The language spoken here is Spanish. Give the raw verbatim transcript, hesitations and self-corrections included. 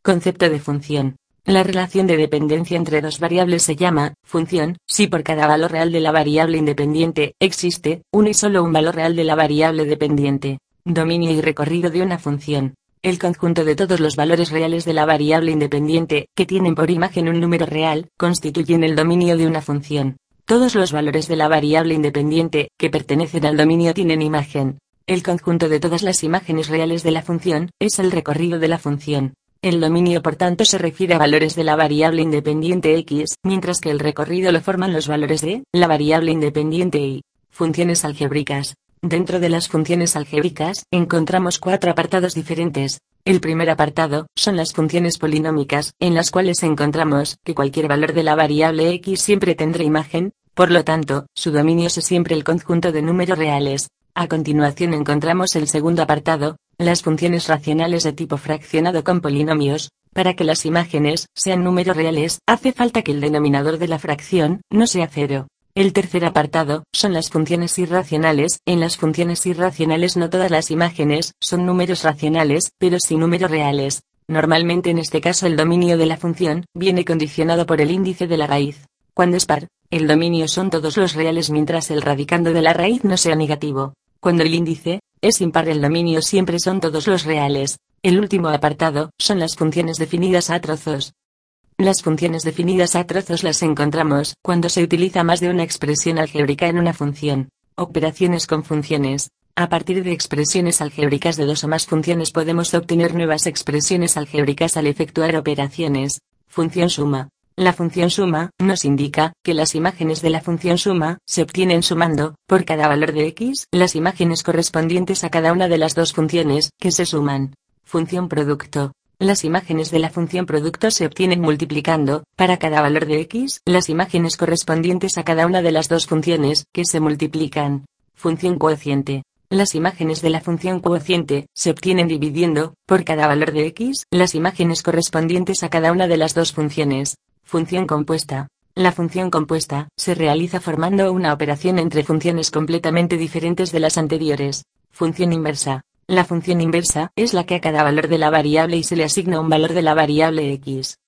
Concepto de función. La relación de dependencia entre dos variables se llama función, si por cada valor real de la variable independiente existe uno y solo un valor real de la variable dependiente. Dominio y recorrido de una función. El conjunto de todos los valores reales de la variable independiente, que tienen por imagen un número real, constituyen el dominio de una función. Todos los valores de la variable independiente, que pertenecen al dominio tienen imagen. El conjunto de todas las imágenes reales de la función, es el recorrido de la función. El dominio por tanto se refiere a valores de la variable independiente x, mientras que el recorrido lo forman los valores de la variable independiente y. Funciones algébricas. Dentro de las funciones algébricas, encontramos cuatro apartados diferentes. El primer apartado, son las funciones polinómicas, en las cuales encontramos que cualquier valor de la variable x siempre tendrá imagen, por lo tanto, su dominio es siempre el conjunto de números reales. A continuación encontramos el segundo apartado, las funciones racionales de tipo fraccionado con polinomios. Para que las imágenes sean números reales, hace falta que el denominador de la fracción no sea cero. El tercer apartado, son las funciones irracionales. En las funciones irracionales no todas las imágenes son números racionales, pero sí números reales. Normalmente en este caso el dominio de la función viene condicionado por el índice de la raíz. Cuando es par, el dominio son todos los reales mientras el radicando de la raíz no sea negativo. Cuando el índice es impar, el dominio siempre son todos los reales. El último apartado, son las funciones definidas a trozos. Las funciones definidas a trozos las encontramos cuando se utiliza más de una expresión algébrica en una función. Operaciones con funciones. A partir de expresiones algébricas de dos o más funciones podemos obtener nuevas expresiones algébricas al efectuar operaciones. Función suma. La función suma nos indica que las imágenes de la función suma se obtienen sumando, por cada valor de x, las imágenes correspondientes a cada una de las dos funciones que se suman. Función producto. Las imágenes de la función producto se obtienen multiplicando, para cada valor de x, las imágenes correspondientes a cada una de las dos funciones que se multiplican. Función cociente. Las imágenes de la función cociente se obtienen dividiendo, por cada valor de x, las imágenes correspondientes a cada una de las dos funciones. Función compuesta. La función compuesta se realiza formando una operación entre funciones completamente diferentes de las anteriores. Función inversa. La función inversa es la que a cada valor de la variable y se le asigna un valor de la variable x.